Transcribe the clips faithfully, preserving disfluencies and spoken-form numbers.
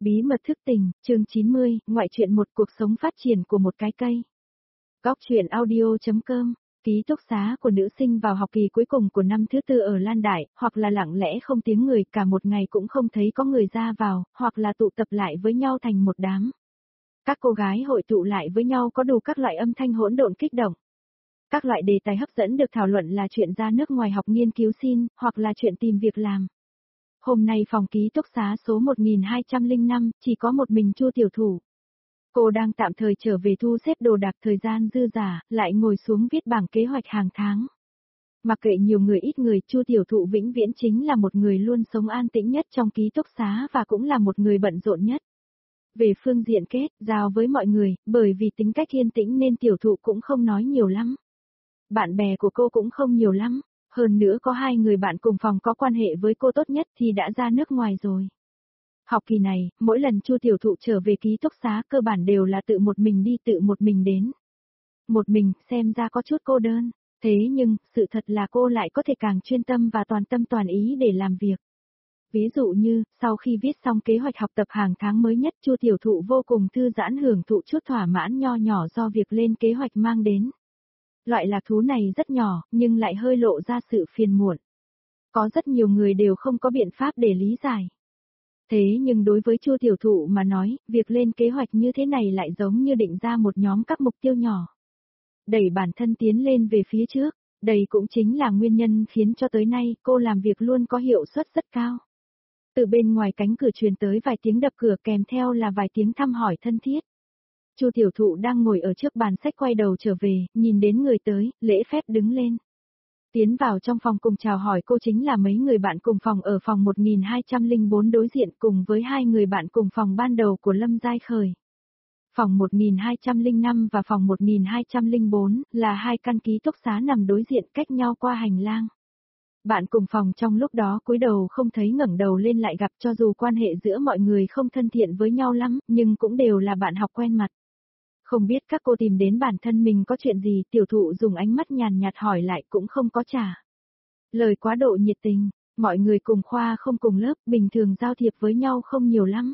Bí mật thức tỉnh, chương chín mươi, ngoại truyện một cuộc sống phát triển của một cái cây. Góc truyện audio.com, ký túc xá của nữ sinh vào học kỳ cuối cùng của năm thứ tư ở Lan Đại, hoặc là lặng lẽ không tiếng người cả một ngày cũng không thấy có người ra vào, hoặc là tụ tập lại với nhau thành một đám. Các cô gái hội tụ lại với nhau có đủ các loại âm thanh hỗn độn kích động. Các loại đề tài hấp dẫn được thảo luận là chuyện ra nước ngoài học nghiên cứu xin, hoặc là chuyện tìm việc làm. Hôm nay phòng ký túc xá số một nghìn hai trăm lẻ năm, chỉ có một mình Chu Tiểu Thụ. Cô đang tạm thời trở về thu xếp đồ đạc thời gian dư dả, lại ngồi xuống viết bảng kế hoạch hàng tháng. Mặc kệ nhiều người ít người, Chu Tiểu Thụ vĩnh viễn chính là một người luôn sống an tĩnh nhất trong ký túc xá và cũng là một người bận rộn nhất. Về phương diện kết giao với mọi người, bởi vì tính cách yên tĩnh nên Tiểu Thụ cũng không nói nhiều lắm. Bạn bè của cô cũng không nhiều lắm. Hơn nữa có hai người bạn cùng phòng có quan hệ với cô tốt nhất thì đã ra nước ngoài rồi. Học kỳ này, mỗi lần Chu Tiểu Thụ trở về ký túc xá cơ bản đều là tự một mình đi tự một mình đến. Một mình, xem ra có chút cô đơn. Thế nhưng, sự thật là cô lại có thể càng chuyên tâm và toàn tâm toàn ý để làm việc. Ví dụ như, sau khi viết xong kế hoạch học tập hàng tháng mới nhất, Chu Tiểu Thụ vô cùng thư giãn hưởng thụ chút thỏa mãn nho nhỏ do việc lên kế hoạch mang đến. Loại lạc thú này rất nhỏ, nhưng lại hơi lộ ra sự phiền muộn. Có rất nhiều người đều không có biện pháp để lý giải. Thế nhưng đối với Chu Tiểu Thụ mà nói, việc lên kế hoạch như thế này lại giống như định ra một nhóm các mục tiêu nhỏ. Đẩy bản thân tiến lên về phía trước, đây cũng chính là nguyên nhân khiến cho tới nay cô làm việc luôn có hiệu suất rất cao. Từ bên ngoài cánh cửa truyền tới vài tiếng đập cửa kèm theo là vài tiếng thăm hỏi thân thiết. Chu Tiểu Thụ đang ngồi ở trước bàn sách quay đầu trở về, nhìn đến người tới, lễ phép đứng lên. Tiến vào trong phòng cùng chào hỏi cô chính là mấy người bạn cùng phòng ở phòng một nghìn hai trăm lẻ bốn đối diện cùng với hai người bạn cùng phòng ban đầu của Lâm Giai Khởi. Phòng một nghìn hai trăm lẻ năm và phòng một nghìn hai trăm lẻ bốn là hai căn ký túc xá nằm đối diện cách nhau qua hành lang. Bạn cùng phòng trong lúc đó cúi đầu không thấy ngẩng đầu lên lại gặp cho dù quan hệ giữa mọi người không thân thiện với nhau lắm, nhưng cũng đều là bạn học quen mặt. Không biết các cô tìm đến bản thân mình có chuyện gì, Tiểu Thụ dùng ánh mắt nhàn nhạt hỏi lại cũng không có trả lời quá độ nhiệt tình, mọi người cùng khoa không cùng lớp, bình thường giao thiệp với nhau không nhiều lắm.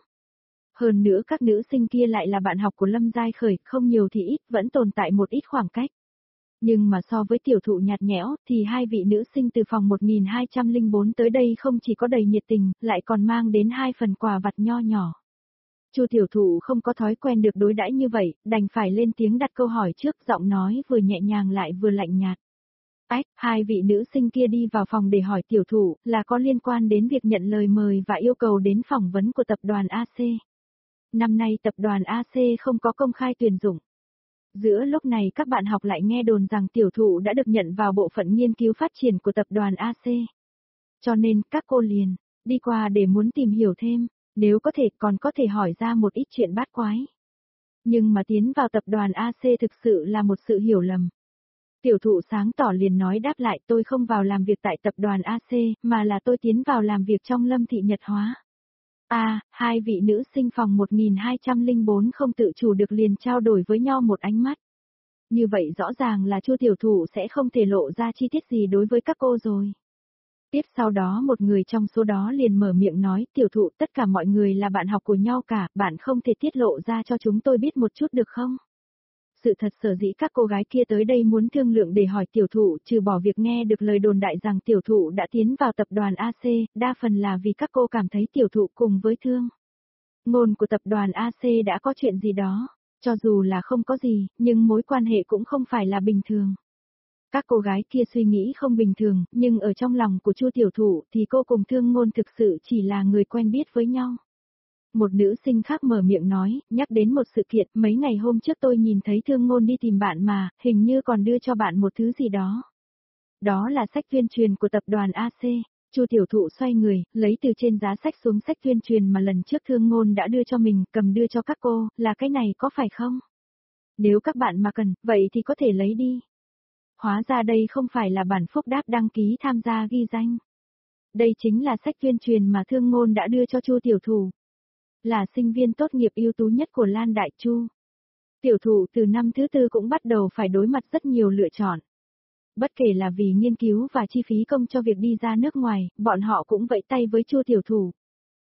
Hơn nữa các nữ sinh kia lại là bạn học của Lâm Giai Khởi, không nhiều thì ít, vẫn tồn tại một ít khoảng cách. Nhưng mà so với Tiểu Thụ nhạt nhẽo, thì hai vị nữ sinh từ phòng một nghìn hai trăm lẻ bốn tới đây không chỉ có đầy nhiệt tình, lại còn mang đến hai phần quà vặt nho nhỏ. Chu Tiểu Thụ không có thói quen được đối đãi như vậy, đành phải lên tiếng đặt câu hỏi trước, giọng nói vừa nhẹ nhàng lại vừa lạnh nhạt. Ách, hai vị nữ sinh kia đi vào phòng để hỏi Tiểu Thụ, là có liên quan đến việc nhận lời mời và yêu cầu đến phỏng vấn của tập đoàn a xê. Năm nay tập đoàn a xê không có công khai tuyển dụng. Giữa lúc này các bạn học lại nghe đồn rằng Tiểu Thụ đã được nhận vào bộ phận nghiên cứu phát triển của tập đoàn a xê. Cho nên, các cô liền đi qua để muốn tìm hiểu thêm. Nếu có thể còn có thể hỏi ra một ít chuyện bát quái. Nhưng mà tiến vào tập đoàn a xê thực sự là một sự hiểu lầm. Tiểu Thụ sáng tỏ liền nói đáp lại, tôi không vào làm việc tại tập đoàn a xê, mà là tôi tiến vào làm việc trong Lâm Thị Nhật Hóa. À, hai vị nữ sinh phòng một nghìn hai trăm lẻ bốn không tự chủ được liền trao đổi với nhau một ánh mắt. Như vậy rõ ràng là Chu Tiểu Thụ sẽ không thể lộ ra chi tiết gì đối với các cô rồi. Tiếp sau đó một người trong số đó liền mở miệng nói, Tiểu Thụ, tất cả mọi người là bạn học của nhau cả, bạn không thể tiết lộ ra cho chúng tôi biết một chút được không? Sự thật sở dĩ các cô gái kia tới đây muốn thương lượng để hỏi Tiểu Thụ, trừ bỏ việc nghe được lời đồn đại rằng Tiểu Thụ đã tiến vào tập đoàn a xê, đa phần là vì các cô cảm thấy Tiểu Thụ cùng với thương ngôn của tập đoàn a xê đã có chuyện gì đó, cho dù là không có gì, nhưng mối quan hệ cũng không phải là bình thường. Các cô gái kia suy nghĩ không bình thường, nhưng ở trong lòng của Chu Tiểu Thụ thì cô cùng thương ngôn thực sự chỉ là người quen biết với nhau. Một nữ sinh khác mở miệng nói, nhắc đến một sự kiện, mấy ngày hôm trước tôi nhìn thấy thương ngôn đi tìm bạn mà, hình như còn đưa cho bạn một thứ gì đó. Đó là sách tuyên truyền của tập đoàn a xê. Chu Tiểu Thụ xoay người, lấy từ trên giá sách xuống sách tuyên truyền mà lần trước thương ngôn đã đưa cho mình, cầm đưa cho các cô, là cái này có phải không? Nếu các bạn mà cần, vậy thì có thể lấy đi. Hóa ra đây không phải là bản phúc đáp đăng ký tham gia ghi danh. Đây chính là sách tuyên truyền mà thương ngôn đã đưa cho Chu Tiểu Thụ. Là sinh viên tốt nghiệp ưu tú nhất của Lan Đại Chu. Tiểu Thụ từ năm thứ tư cũng bắt đầu phải đối mặt rất nhiều lựa chọn. Bất kể là vì nghiên cứu và chi phí công cho việc đi ra nước ngoài, bọn họ cũng vẫy tay với Chu Tiểu Thụ.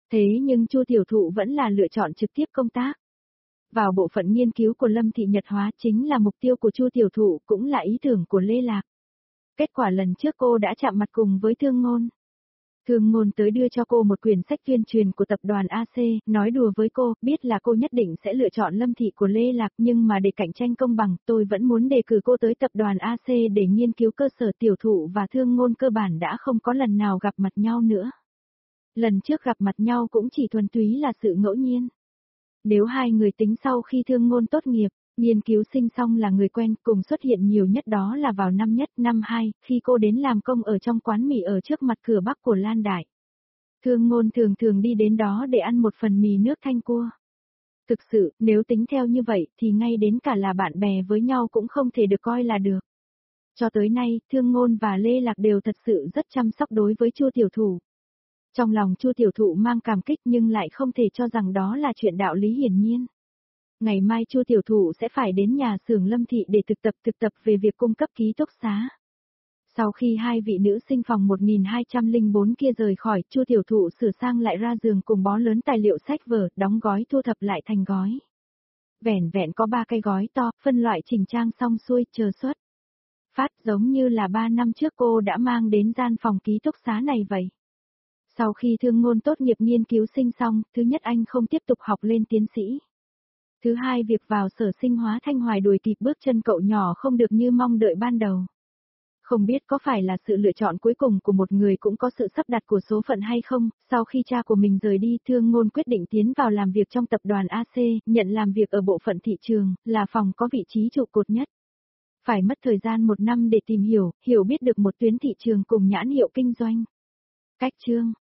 Thế nhưng Chu tiểu thụ vẫn là lựa chọn trực tiếp công tác. Vào bộ phận nghiên cứu của Lâm Thị Nhật Hóa chính là mục tiêu của Chu tiểu thụ, cũng là ý tưởng của Lê Lạc. Kết quả lần trước cô đã chạm mặt cùng với Thương Ngôn. Thương Ngôn tới đưa cho cô một quyển sách tuyên truyền của tập đoàn a xê, nói đùa với cô, biết là cô nhất định sẽ lựa chọn Lâm Thị của Lê Lạc, nhưng mà để cạnh tranh công bằng, tôi vẫn muốn đề cử cô tới tập đoàn a xê để nghiên cứu cơ sở. Tiểu thụ và Thương Ngôn cơ bản đã không có lần nào gặp mặt nhau nữa. Lần trước gặp mặt nhau cũng chỉ thuần túy là sự ngẫu nhiên. Nếu hai người tính sau khi Thương Ngôn tốt nghiệp, nghiên cứu sinh xong là người quen, cùng xuất hiện nhiều nhất đó là vào năm nhất, năm hai, khi cô đến làm công ở trong quán mì ở trước mặt cửa Bắc của Lan Đại. Thương Ngôn thường thường đi đến đó để ăn một phần mì nước thanh cua. Thực sự, nếu tính theo như vậy thì ngay đến cả là bạn bè với nhau cũng không thể được coi là được. Cho tới nay, Thương Ngôn và Lê Lạc đều thật sự rất chăm sóc đối với Chu tiểu thụ. Trong lòng Chu tiểu thụ mang cảm kích nhưng lại không thể cho rằng đó là chuyện đạo lý hiển nhiên. Ngày mai Chu tiểu thụ sẽ phải đến nhà xưởng Lâm Thị để thực tập thực tập về việc cung cấp ký túc xá. Sau khi hai vị nữ sinh phòng một nghìn hai trăm lẻ bốn kia rời khỏi, Chu tiểu thụ sửa sang lại ra giường cùng bó lớn tài liệu sách vở, đóng gói thu thập lại thành gói. Vẻn vẹn có ba cái gói to, phân loại chỉnh trang xong xuôi, chờ xuất phát, giống như là ba năm trước cô đã mang đến gian phòng ký túc xá này vậy. Sau khi Thương Ngôn tốt nghiệp nghiên cứu sinh xong, thứ nhất anh không tiếp tục học lên tiến sĩ. Thứ hai, việc vào sở sinh hóa Thanh Hoài đuổi kịp bước chân cậu nhỏ không được như mong đợi ban đầu. Không biết có phải là sự lựa chọn cuối cùng của một người cũng có sự sắp đặt của số phận hay không, sau khi cha của mình rời đi, Thương Ngôn quyết định tiến vào làm việc trong tập đoàn a xê, nhận làm việc ở bộ phận thị trường, là phòng có vị trí trụ cột nhất. Phải mất thời gian một năm để tìm hiểu, hiểu biết được một tuyến thị trường cùng nhãn hiệu kinh doanh. Cách chương